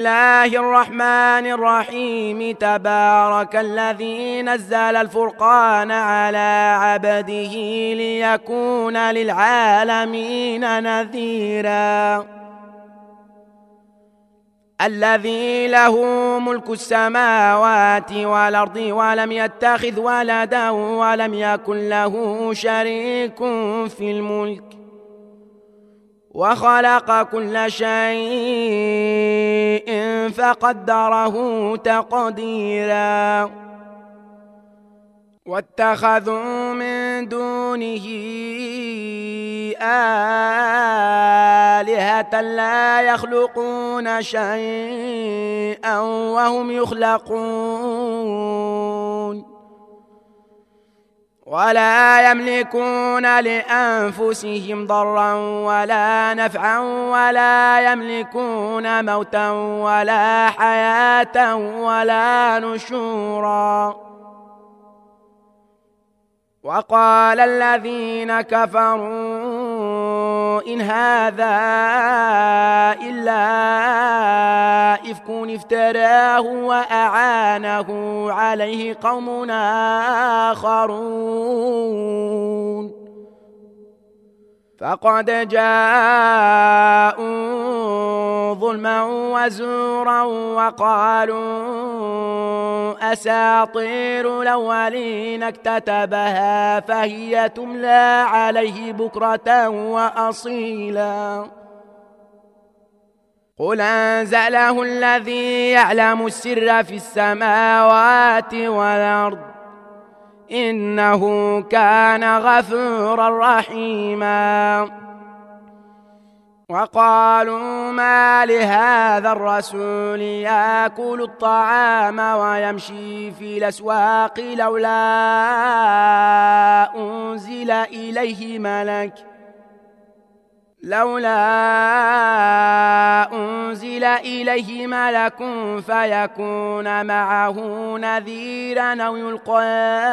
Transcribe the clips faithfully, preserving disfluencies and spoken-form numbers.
الله الرحمن الرحيم. تبارك الذي نزل الفرقان على عبده ليكون للعالمين نذيرا. الذي له ملك السماوات والأرض ولم يتخذ ولدا ولم يكن له شريك في الملك وخلق كل شيء فقدره تقديرا. واتخذوا من دونه آلهة لا يخلقون شيئا وهم يخلقون ولا يملكون لأنفسهم ضرا ولا نفعا ولا يملكون موتا ولا حياة ولا نشورا. وقال الذين كفروا إن هذا إلا إفك افتراه وأعانه عليه قوم آخرون فقد جاءوا ظلما وزورا وقالوا أساطير الأولين اكتتبها فهي تملى عليه بكرة وأصيلا. قل أنزله الذي يعلم السر في السماوات والأرض إنه كان غفورا رحيما. وقالوا ما لهذا الرسول يأكل الطعام ويمشي في الأسواق لولا أنزل إليه ملك لولا أنزل إليه ملك فيكون معه نذيرا أو يلقى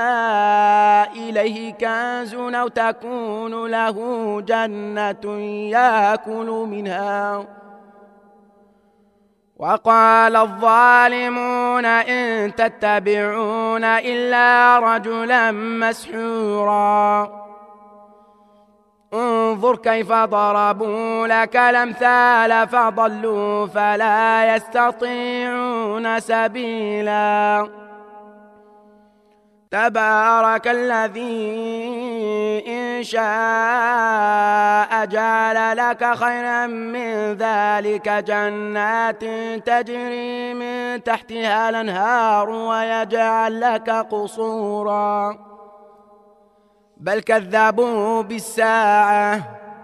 إليه كنز أو تكون له جنة يأكل منها. وقال الظالمون إن تتبعون إلا رجلا مسحورا. انظر كيف ضربوا لك الأمثال فضلوا فلا يستطيعون سبيلا. تبارك الذي إن شاء جعل لك خيرا من ذلك جنات تجري من تحتها الأنهار ويجعل لك قصورا بل كذبوا بالساعة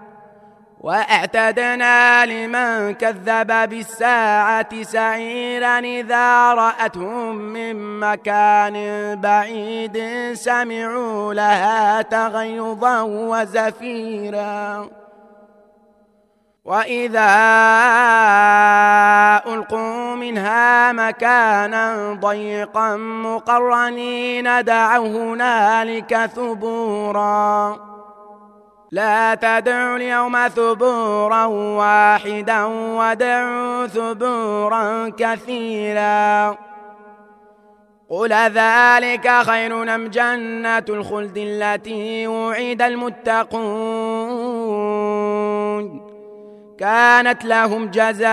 وأعتدنا لمن كذب بالساعة سعيرا إذا رأتهم من مكان بعيد سمعوا لها تغيظا وزفيرا. وإذا ألقوا منها مكانا ضيقا مقرنين دعوا هنالك ثبورا لا تدعوا اليوم ثبورا واحدا ودعوا ثبورا كثيرا. قل ذلك خير أم جنة الخلد التي وعد المتقون كانت لهم جزاء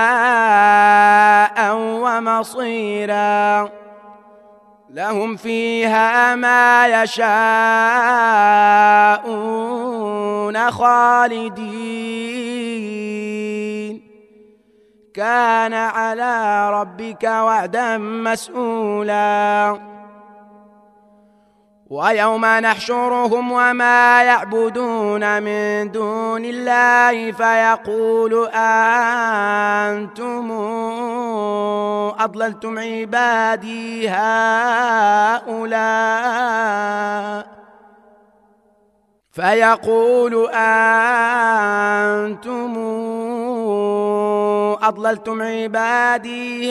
ومصيرا لهم فيها ما يشاءون خالدين كان على ربك وعدا مسئولا. ويوم نحشرهم وما يعبدون من دون الله فيقول أنتم أضللتم عبادي هؤلاء فيقول أنتم أضللتم عبادي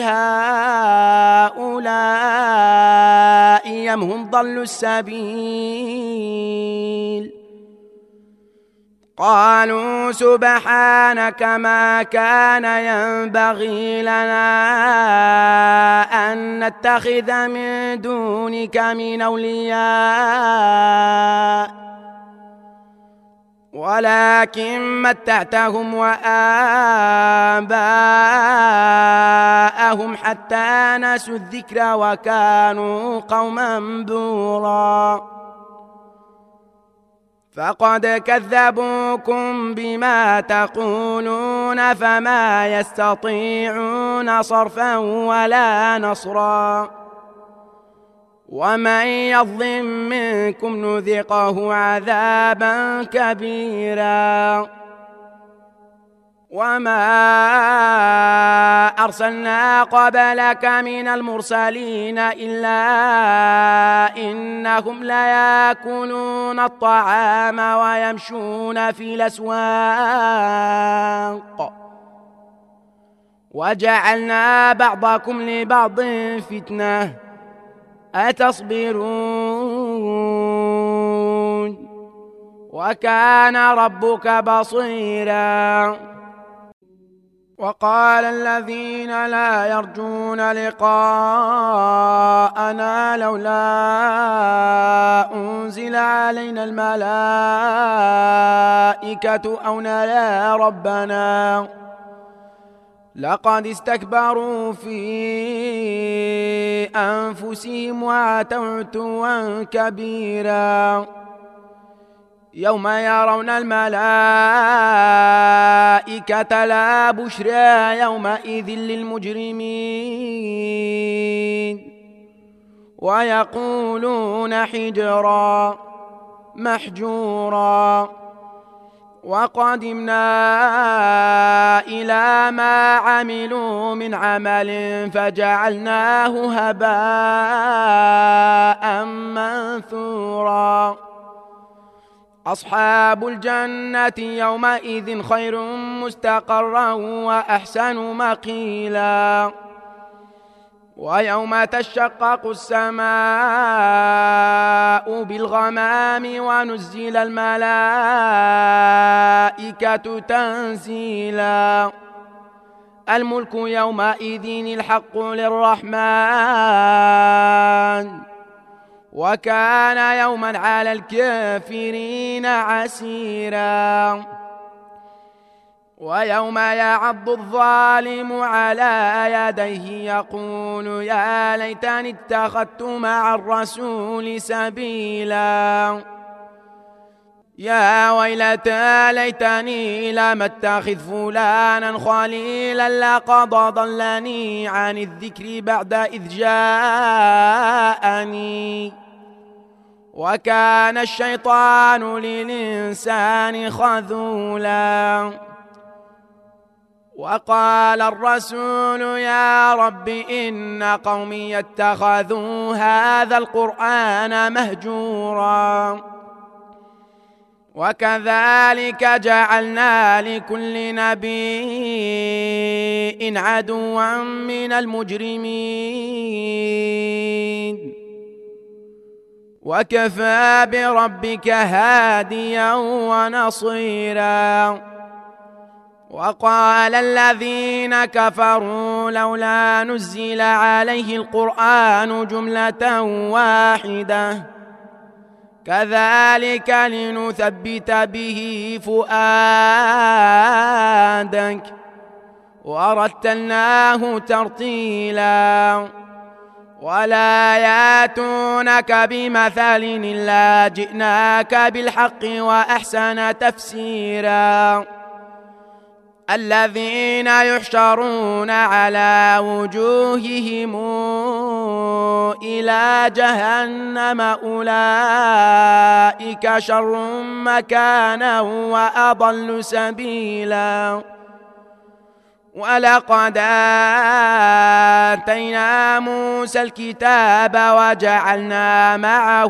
هؤلاء أم هم ضلوا السبيل قالوا سبحانك ما كان ينبغي لنا أن نتخذ من دونك من أولياء ولكن متعتهم وآباءهم حتى نسوا الذكر وكانوا قوما بورا فقد كذبوكم بما تقولون فما يستطيعون صرفا ولا نصرا ومن يظلم منكم نذقه عذابا كبيرا وما أرسلنا قبلك من المرسلين إلا إنهم ليأكلون الطعام ويمشون في الأسواق وجعلنا بعضكم لبعض فتنة أتصبرون وكان ربك بصيرا وقال الذين لا يرجون لقاءنا لولا أنزل علينا الملائكة أو نرى ربنا لقد استكبروا في أنفسهم وعتوا عتوا كبيرا يوم يرون الملائكة لا بشرى يومئذ للمجرمين ويقولون حجرا محجورا وقدمنا إلى ما عملوا من عمل فجعلناه هباء منثورا أصحاب الجنة يومئذ خير مستقرا وأحسن مقيلا ويوم تشقق السماء بالغمام ونزل الملائكة تنزيلا الملك يومئذ الحق للرحمن وكان يوما على الكافرين عسيرا ويوم يعض الظالم على يديه يقول يا ليتني اتخذت مع الرسول سبيلا يا ويلتى ليتني لم اتخذ فلانا خليلا لقد ضلني عن الذكر بعد إذ جاءني وكان الشيطان للإنسان خذولا وقال الرسول يا رب إن قومي اتخذوا هذا القرآن مهجورا وكذلك جعلنا لكل نبي عدوا من المجرمين وكفى بربك هاديا ونصيرا وقال الذين كفروا لولا نزل عليه القرآن جملة واحدة كذلك لنثبت به فؤادك ورتلناه ترتيلا ولا ياتونك بمثل إلا جئناك بالحق وأحسن تفسيرا الذين يحشرون على وجوههم إلى جهنم أولئك شر مكانا وأضل سبيلا ولقد آتينا موسى الكتاب وجعلنا معه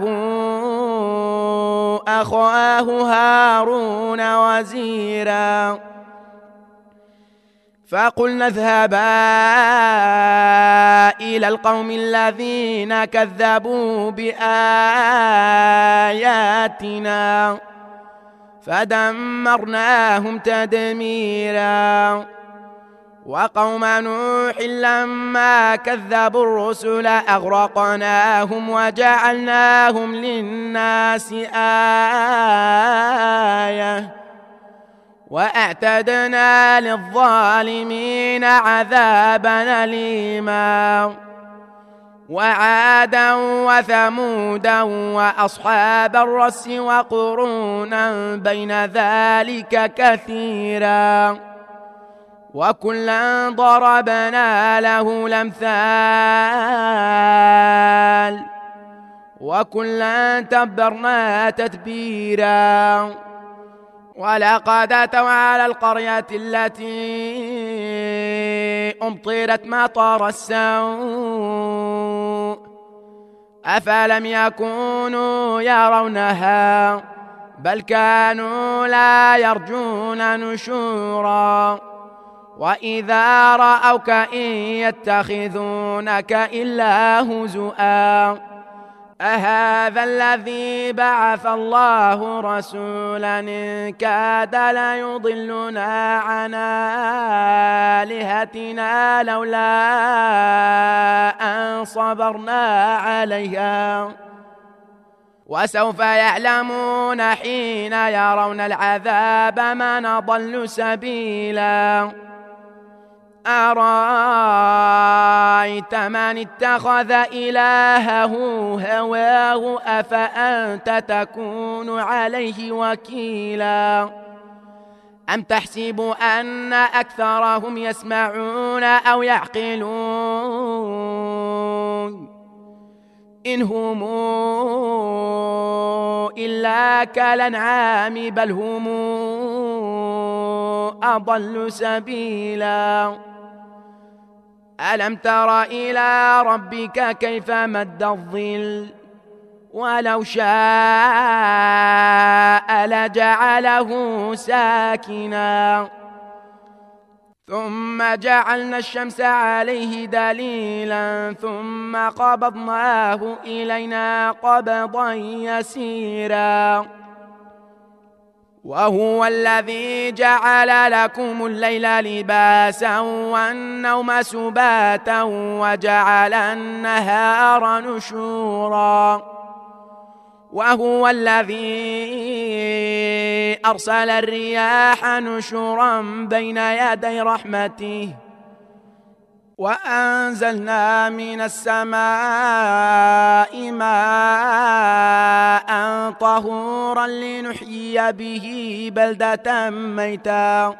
أخاه هارون وزيرا فقلنا اذهبا إلى القوم الذين كذبوا بآياتنا فدمرناهم تدميرا. وقوم نوح لما كذبوا الرسل أغرقناهم وجعلناهم للناس آية وأعتدنا للظالمين عذابا أليما. وعادا وثمودا وأصحاب الرس وقرونا بين ذلك كثيرا وكلا ضربنا له الأمثال وكلا تبرنا تتبيرا. ولقد أتوا على القرية التي أمطرت مطر السوء أفلم يكونوا يرونها بل كانوا لا يرجون نشورا. وإذا رأوك إن يتخذونك إلا هزؤا أهذا الذي بعث الله رسولا إن كاد ليضلنا عن آلهتنا لولا أن صبرنا عليها. وسوف يعلمون حين يرون العذاب من ضل سبيلا. أرأيت من اتخذ إلهه هواه أفأنت تكون عليه وكيلا. أم تحسب أن أكثرهم يسمعون أو يعقلون إن هم إلا كالأنعام بل هم أضل سبيلا. ألم تر إلى ربك كيف مد الظل ولو شاء لجعله ساكنا ثم جعلنا الشمس عليه دليلا ثم قبضناه إلينا قبضا يسيرا. وهو الذي جعل لكم الليل لباسا والنوم سباتا وجعل النهار نشورا. وهو الذي أرسل الرياح نشورا بين يدي رحمته وأنزلنا من السماء ماء طهورا لنحيي به بلدة ميتا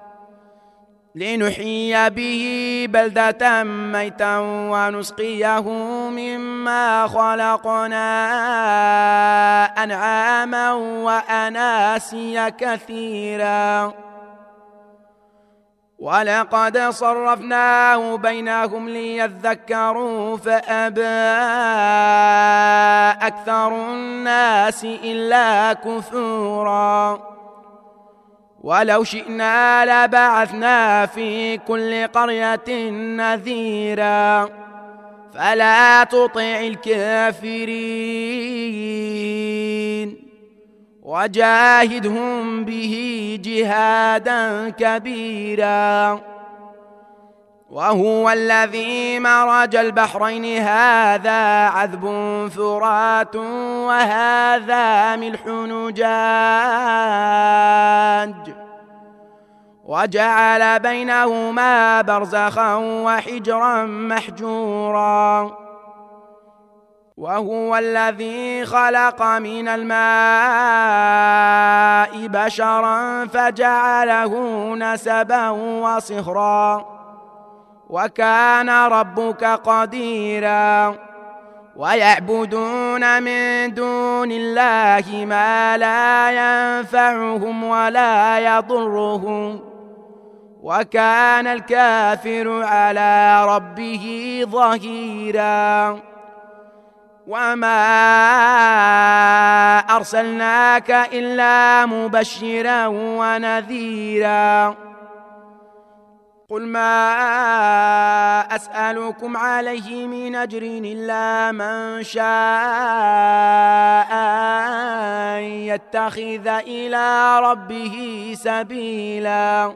لنحيي به بلدة ميتا ونسقيه مما خلقنا أنعاما وأناسيا كثيرا. ولقد صرفناه بينهم ليذكروا فأبى أكثر الناس إلا كفورا. ولو شئنا لبعثنا في كل قرية نذيرا فلا تطع الكافرين وجاهدهم به جهادا كبيرا. وهو الذي مرج البحرين هذا عذب فرات وهذا ملح نجاج وجعل بينهما برزخا وحجرا محجورا. وهو الذي خلق من الماء بشرا فجعله نسبا وصهرا وكان ربك قديرا. ويعبدون من دون الله ما لا ينفعهم ولا يضرهم وكان الكافر على ربه ظهيرا. وما أرسلناك إلا مبشرا ونذيرا. قل ما أسألكم عليه من أجر إلا من شاء أن يتخذ إلى ربه سبيلا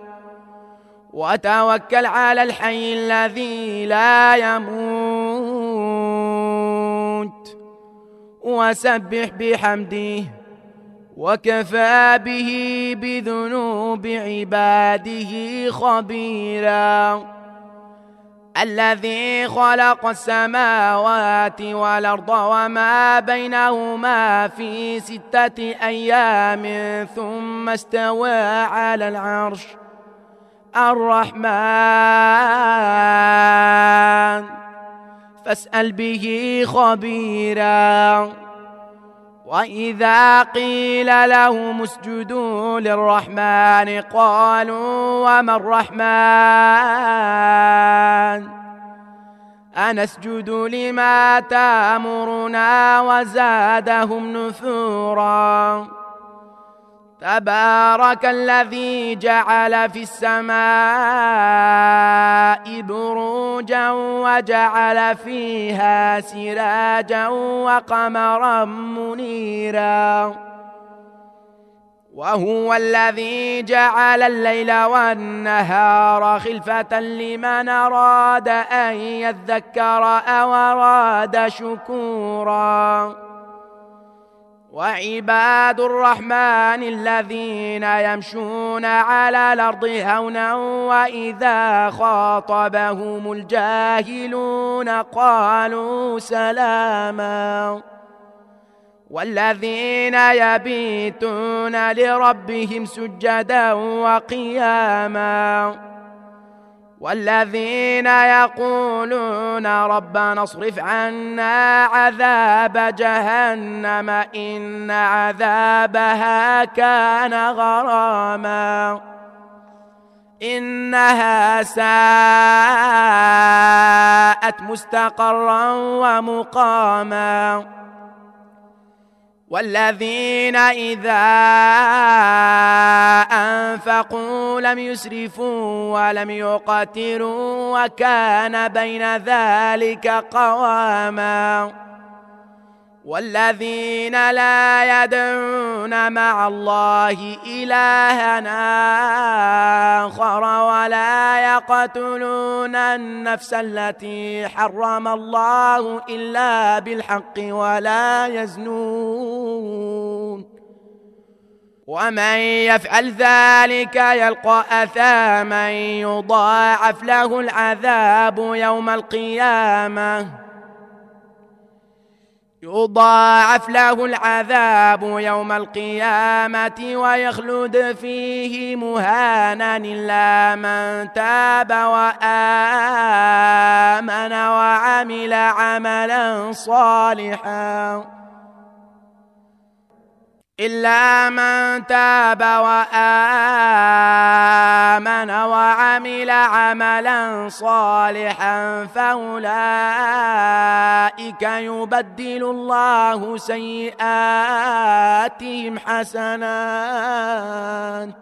وتوكل على الحي الذي لا يموت وسبح بحمده وكفى به بذنوب عباده خبيرا الذي خلق السماوات والأرض وما بينهما في ستة أيام ثم استوى على العرش الرحمن فاسأل به خبيرا وإذا قيل لهم اسجدوا للرحمن قالوا وما الرحمن أنسجد لما تأمرنا وزادهم نفورا تبارك الذي جعل في السماء بروجا وجعل فيها سراجا وقمرا منيرا وهو الذي جعل الليل والنهار خلفة لمن أراد أن يذكر أو أراد شكورا وعباد الرحمن الذين يمشون على الأرض هونا وإذا خاطبهم الجاهلون قالوا سلاما والذين يبيتون لربهم سجدا وقياما والذين يقولون ربنا اصرف عنا عذاب جهنم إن عذابها كان غراما إنها ساءت مستقرا ومقاما والذين إذا أنفقوا لم يسرفوا ولم يقتروا وكان بين ذلك قواما والذين لا يدعون مع الله إلها آخر ولا يقتلون النفس التي حرم الله إلا بالحق ولا يزنون ومن يفعل ذلك يلقى أثاما يضاعف له العذاب يوم القيامة يضاعف له العذاب يوم القيامة ويخلد فيه مهانا إلا من تاب وآمن وعمل عملا صالحا إلا من تاب وآمن وعمل عملا صالحا فأولئك يبدل الله سيئاتهم حسنات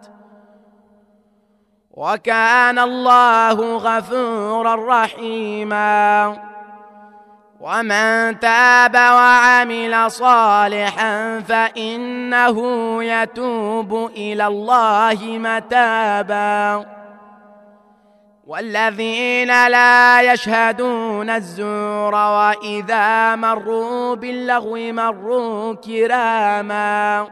وكان الله غفورا رحيما ومن تاب وعمل صالحا فإنه يتوب إلى الله متابا والذين لا يشهدون الزور وإذا مروا باللغو مروا كراما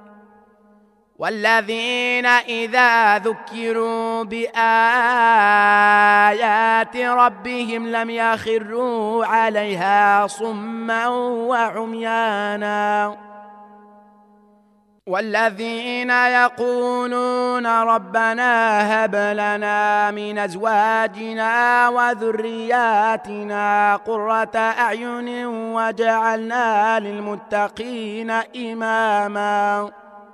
والذين إذا ذكروا بآيات ربهم لم يخروا عليها صما وعميانا والذين يقولون ربنا هب لنا من أزواجنا وذرياتنا قرة أعين واجعلنا للمتقين إماما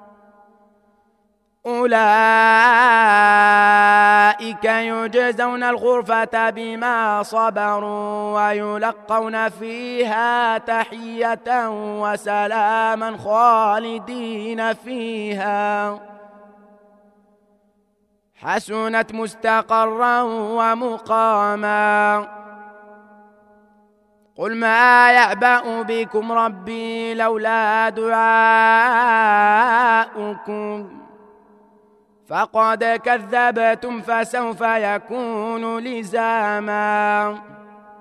أولئك يجزون الغرفة بما صبروا ويلقون فيها تحية وسلاما خالدين فيها حسنت مستقرا ومقاما. قل ما يعبأ بكم ربي لولا دعاؤكم فقد كذبتم فسوف يكون لزاما.